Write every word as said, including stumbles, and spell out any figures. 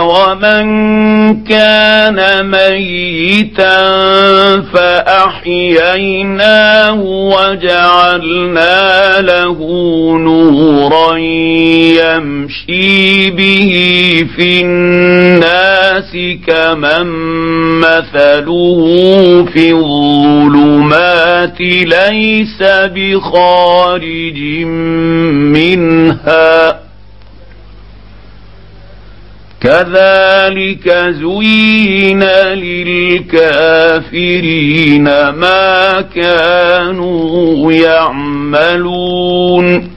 أَوَمَنْ كَانَ مَيِّتًا فَأَحْيَيْنَاهُ وَجَعَلْنَا لَهُ نُورًا يَمْشِي بِهِ فِي النَّاسِ كَمَنْ مَثَلُهُ فِي الظُّلُمَاتِ لَيْسَ بِخَارِجٍ مِنْهَا كَذَلِكَ زُيِّنَ لِلْكَافِرِينَ مَا كَانُوا يَعْمَلُونَ